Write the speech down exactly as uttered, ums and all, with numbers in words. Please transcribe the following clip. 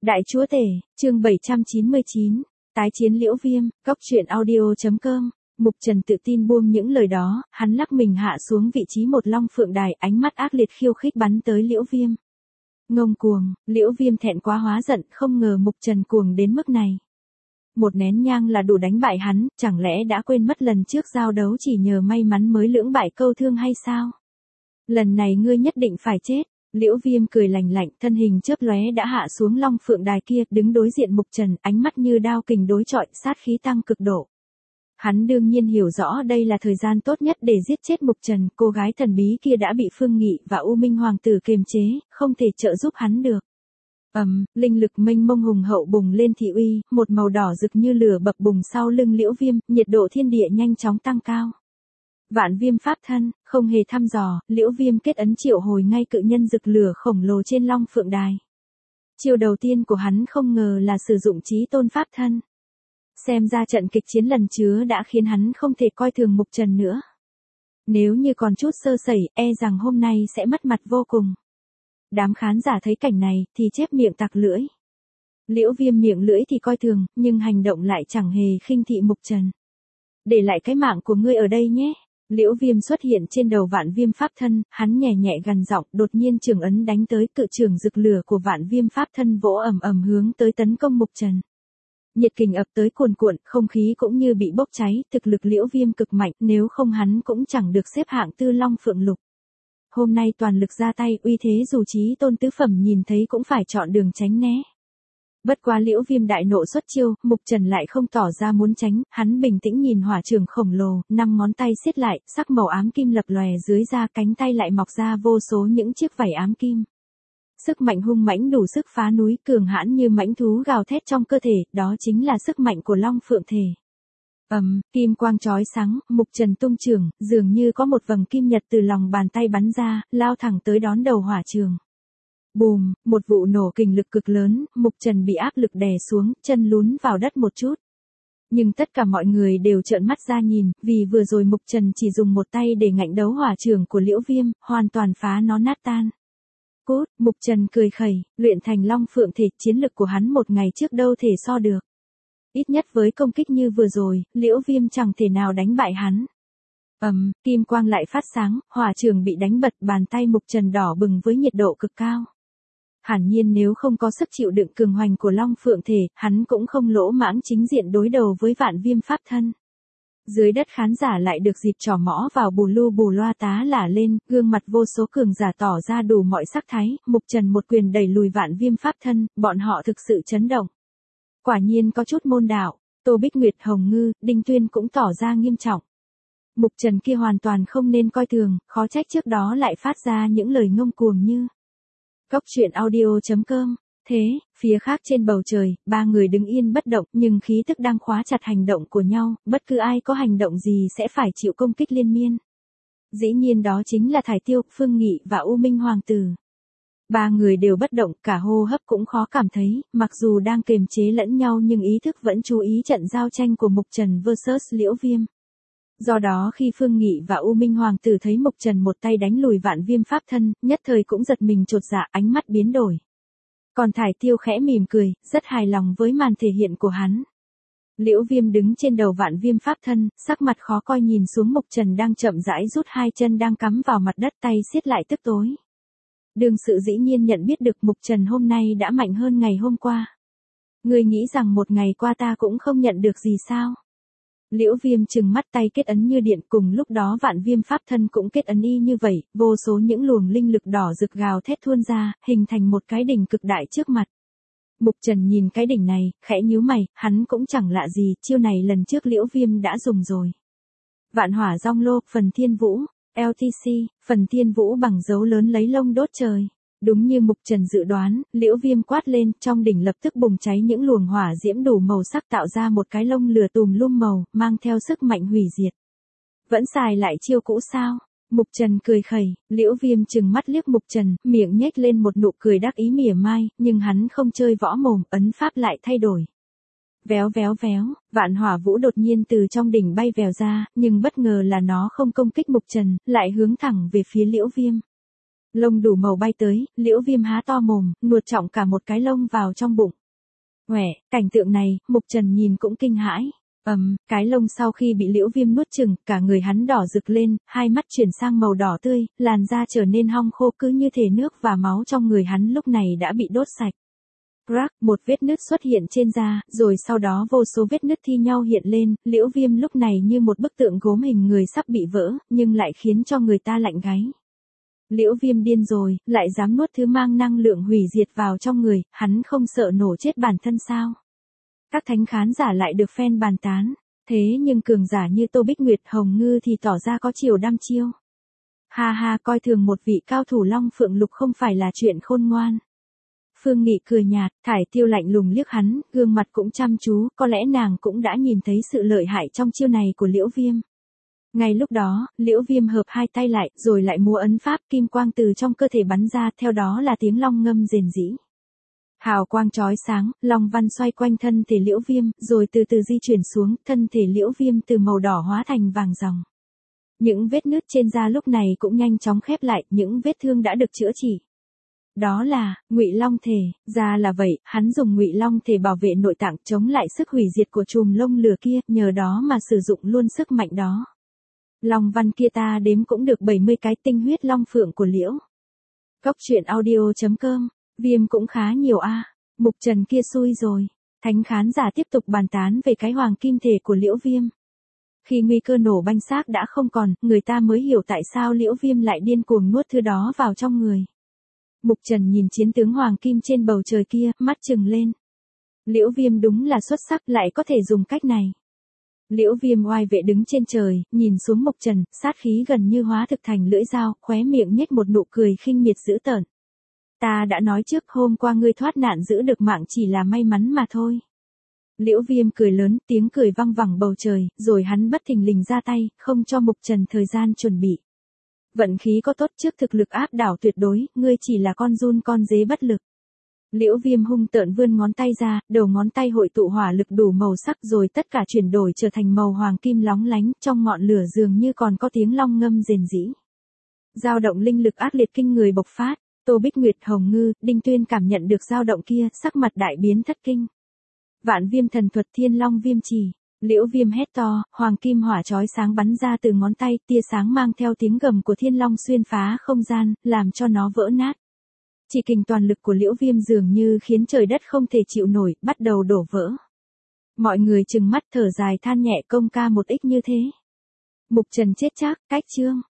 Đại chúa tể, chương bảy trăm chín mươi chín, tái chiến Liễu Viêm, góc truyện audio.com. Mục Trần tự tin buông những lời đó, hắn lắc mình hạ xuống vị trí một long phượng đài, ánh mắt ác liệt khiêu khích bắn tới Liễu Viêm. Ngông cuồng, Liễu Viêm thẹn quá hóa giận, không ngờ Mục Trần cuồng đến mức này. Một nén nhang là đủ đánh bại hắn, chẳng lẽ đã quên mất lần trước giao đấu chỉ nhờ may mắn mới lưỡng bại câu thương hay sao? Lần này ngươi nhất định phải chết. Liễu Viêm cười lạnh lạnh, thân hình chớp lóe đã hạ xuống long phượng đài kia, đứng đối diện Mục Trần, ánh mắt như đao kình đối chọi, sát khí tăng cực độ. Hắn đương nhiên hiểu rõ đây là thời gian tốt nhất để giết chết Mục Trần, cô gái thần bí kia đã bị Phương Nghị và U Minh Hoàng tử kiềm chế, không thể trợ giúp hắn được. Ầm, um, linh lực mênh mông hùng hậu bùng lên thị uy, một màu đỏ rực như lửa bập bùng sau lưng Liễu Viêm, nhiệt độ thiên địa nhanh chóng tăng cao. Vạn Viêm pháp thân, không hề thăm dò, Liễu Viêm kết ấn triệu hồi ngay cự nhân rực lửa khổng lồ trên long phượng đài. Chiêu đầu tiên của hắn không ngờ là sử dụng chí tôn pháp thân. Xem ra trận kịch chiến lần chứa đã khiến hắn không thể coi thường Mục Trần nữa. Nếu như còn chút sơ sẩy, e rằng hôm nay sẽ mất mặt vô cùng. Đám khán giả thấy cảnh này, thì chép miệng tặc lưỡi. Liễu Viêm miệng lưỡi thì coi thường, nhưng hành động lại chẳng hề khinh thị Mục Trần. Để lại cái mạng của ngươi ở đây nhé. Liễu Viêm xuất hiện trên đầu Vạn Viêm pháp thân, hắn nhẹ nhẹ gằn giọng, đột nhiên trường ấn đánh tới, cự trường rực lửa của Vạn Viêm pháp thân vỗ ầm ầm hướng tới tấn công Mục Trần. Nhiệt kình ập tới cuồn cuộn, không khí cũng như bị bốc cháy, thực lực Liễu Viêm cực mạnh, nếu không hắn cũng chẳng được xếp hạng tư long phượng lục. Hôm nay toàn lực ra tay, uy thế dù chí tôn tứ phẩm nhìn thấy cũng phải chọn đường tránh né. Bất quá Liễu Viêm đại nộ xuất chiêu, Mục Trần lại không tỏ ra muốn tránh, hắn bình tĩnh nhìn hỏa trường khổng lồ, năm ngón tay siết lại, sắc màu ám kim lập lòe dưới da, cánh tay lại mọc ra vô số những chiếc vảy ám kim. Sức mạnh hung mãnh đủ sức phá núi, cường hãn như mãnh thú gào thét trong cơ thể, đó chính là sức mạnh của long phượng thể. Ầm, um, kim quang chói sáng, Mục Trần tung trường, dường như có một vầng kim nhật từ lòng bàn tay bắn ra, lao thẳng tới đón đầu hỏa trường. Bùm, một vụ nổ kình lực cực lớn, Mục Trần bị áp lực đè xuống, chân lún vào đất một chút. Nhưng tất cả mọi người đều trợn mắt ra nhìn, vì vừa rồi Mục Trần chỉ dùng một tay để ngạnh đấu hỏa trường của Liễu Viêm, hoàn toàn phá nó nát tan. Cút, Mục Trần cười khẩy, luyện thành long phượng thể, chiến lực của hắn một ngày trước đâu thể so được. Ít nhất với công kích như vừa rồi, Liễu Viêm chẳng thể nào đánh bại hắn. Ầm, um, kim quang lại phát sáng, hỏa trường bị đánh bật, bàn tay Mục Trần đỏ bừng với nhiệt độ cực cao. Hẳn nhiên nếu không có sức chịu đựng cường hoành của long phượng thể, hắn cũng không lỗ mãng chính diện đối đầu với Vạn Viêm pháp thân. Dưới đất khán giả lại được dịp trò mõ vào bù lu bù loa tá lả lên, gương mặt vô số cường giả tỏ ra đủ mọi sắc thái, Mục Trần một quyền đẩy lùi Vạn Viêm pháp thân, bọn họ thực sự chấn động. Quả nhiên có chút môn đạo, Tô Bích Nguyệt, Hồng Ngư, Đinh Tuyên cũng tỏ ra nghiêm trọng. Mục Trần kia hoàn toàn không nên coi thường, khó trách trước đó lại phát ra những lời ngông cuồng như. Góc truyện audio.com. Thế, phía khác trên bầu trời, ba người đứng yên bất động, nhưng khí tức đang khóa chặt hành động của nhau, bất cứ ai có hành động gì sẽ phải chịu công kích liên miên. Dĩ nhiên đó chính là Thải Tiêu, Phương Nghị và U Minh Hoàng tử. Ba người đều bất động, cả hô hấp cũng khó cảm thấy, mặc dù đang kềm chế lẫn nhau nhưng ý thức vẫn chú ý trận giao tranh của Mục Trần versus Liễu Viêm. Do đó khi Phương Nghị và U Minh Hoàng tử thấy Mục Trần một tay đánh lùi Vạn Viêm pháp thân, nhất thời cũng giật mình chột dạ, ánh mắt biến đổi. Còn Thải Tiêu khẽ mỉm cười, rất hài lòng với màn thể hiện của hắn. Liễu Viêm đứng trên đầu Vạn Viêm pháp thân, sắc mặt khó coi nhìn xuống Mục Trần đang chậm rãi rút hai chân đang cắm vào mặt đất, tay siết lại tức tối. Đương sự dĩ nhiên nhận biết được Mục Trần hôm nay đã mạnh hơn ngày hôm qua. Ngươi nghĩ rằng một ngày qua ta cũng không nhận được gì sao? Liễu Viêm trừng mắt, tay kết ấn như điện, cùng lúc đó Vạn Viêm pháp thân cũng kết ấn y như vậy, vô số những luồng linh lực đỏ rực gào thét tuôn ra, hình thành một cái đỉnh cực đại trước mặt. Mục Trần nhìn cái đỉnh này, khẽ nhíu mày, hắn cũng chẳng lạ gì, chiêu này lần trước Liễu Viêm đã dùng rồi. Vạn Hỏa Rong Lô, phần Thiên Vũ, lờ tê xê, phần Thiên Vũ bằng dấu lớn lấy lông đốt trời. Đúng như Mục Trần dự đoán, Liễu Viêm quát lên, trong đỉnh lập tức bùng cháy những luồng hỏa diễm đủ màu sắc tạo ra một cái lông lửa tùm lum màu, mang theo sức mạnh hủy diệt. Vẫn xài lại chiêu cũ sao? Mục Trần cười khẩy, Liễu Viêm trừng mắt liếc Mục Trần, miệng nhếch lên một nụ cười đắc ý mỉa mai, nhưng hắn không chơi võ mồm, ấn pháp lại thay đổi. Véo véo véo, Vạn Hỏa Vũ đột nhiên từ trong đỉnh bay vèo ra, nhưng bất ngờ là nó không công kích Mục Trần, lại hướng thẳng về phía Liễu Viêm. Lông đủ màu bay tới, Liễu Viêm há to mồm, nuốt trọn cả một cái lông vào trong bụng. Uể, cảnh tượng này, Mục Trần nhìn cũng kinh hãi. Ầm, um, cái lông sau khi bị Liễu Viêm nuốt chửng, cả người hắn đỏ rực lên, hai mắt chuyển sang màu đỏ tươi, làn da trở nên hong khô cứ như thể nước và máu trong người hắn lúc này đã bị đốt sạch. Crack, một vết nứt xuất hiện trên da, rồi sau đó vô số vết nứt thi nhau hiện lên, Liễu Viêm lúc này như một bức tượng gốm hình người sắp bị vỡ, nhưng lại khiến cho người ta lạnh gáy. Liễu Viêm điên rồi, lại dám nuốt thứ mang năng lượng hủy diệt vào trong người, hắn không sợ nổ chết bản thân sao? Các thánh khán giả lại được fan bàn tán, thế nhưng cường giả như Tô Bích Nguyệt, Hồng Ngư thì tỏ ra có chiều đăm chiêu. Ha ha, coi thường một vị cao thủ Long Phượng Lục không phải là chuyện khôn ngoan. Phương Nghị cười nhạt, Thải Tiêu lạnh lùng liếc hắn, gương mặt cũng chăm chú, có lẽ nàng cũng đã nhìn thấy sự lợi hại trong chiêu này của Liễu Viêm. Ngay lúc đó, Liễu Viêm hợp hai tay lại, rồi lại múa ấn pháp, kim quang từ trong cơ thể bắn ra, theo đó là tiếng long ngâm rền rĩ. Hào quang chói sáng, long văn xoay quanh thân thể Liễu Viêm, rồi từ từ di chuyển xuống, thân thể Liễu Viêm từ màu đỏ hóa thành vàng ròng. Những vết nứt trên da lúc này cũng nhanh chóng khép lại, những vết thương đã được chữa trị. Đó là Ngụy Long thể, ra là vậy, hắn dùng Ngụy Long thể bảo vệ nội tạng, chống lại sức hủy diệt của chùm lông lửa kia, nhờ đó mà sử dụng luôn sức mạnh đó. Long văn kia ta đếm cũng được bảy mươi cái, tinh huyết long phượng của Liễu. Góc truyện audio chấm com, Viêm cũng khá nhiều a. À. Mục Trần kia xui rồi. Thánh khán giả tiếp tục bàn tán về cái hoàng kim thể của Liễu Viêm. Khi nguy cơ nổ banh xác đã không còn, người ta mới hiểu tại sao Liễu Viêm lại điên cuồng nuốt thứ đó vào trong người. Mục Trần nhìn chiến tướng hoàng kim trên bầu trời kia, mắt trừng lên. Liễu Viêm đúng là xuất sắc, lại có thể dùng cách này. Liễu Viêm oai vệ đứng trên trời, nhìn xuống Mục Trần, sát khí gần như hóa thực thành lưỡi dao, khóe miệng nhếch một nụ cười khinh miệt dữ tợn. Ta đã nói trước, hôm qua ngươi thoát nạn giữ được mạng chỉ là may mắn mà thôi. Liễu Viêm cười lớn, tiếng cười vang vẳng bầu trời, rồi hắn bất thình lình ra tay, không cho Mục Trần thời gian chuẩn bị. Vận khí có tốt trước thực lực áp đảo tuyệt đối, ngươi chỉ là con giun con dế bất lực. Liễu Viêm hung tợn vươn ngón tay ra, đầu ngón tay hội tụ hỏa lực đủ màu sắc rồi tất cả chuyển đổi trở thành màu hoàng kim lóng lánh, trong ngọn lửa dường như còn có tiếng long ngâm rền rĩ. Dao động linh lực ác liệt kinh người bộc phát, Tô Bích Nguyệt, Hồng Ngư, Đinh Tuyên cảm nhận được dao động kia, sắc mặt đại biến thất kinh. Vạn Viêm thần thuật Thiên Long Viêm Chỉ, Liễu Viêm hét to, hoàng kim hỏa chói sáng bắn ra từ ngón tay, tia sáng mang theo tiếng gầm của Thiên Long xuyên phá không gian, làm cho nó vỡ nát. Chỉ kình toàn lực của Liễu Viêm dường như khiến trời đất không thể chịu nổi, bắt đầu đổ vỡ. Mọi người trừng mắt thở dài than nhẹ, công ca một ích như thế. Mục Trần chết chắc, cách chương.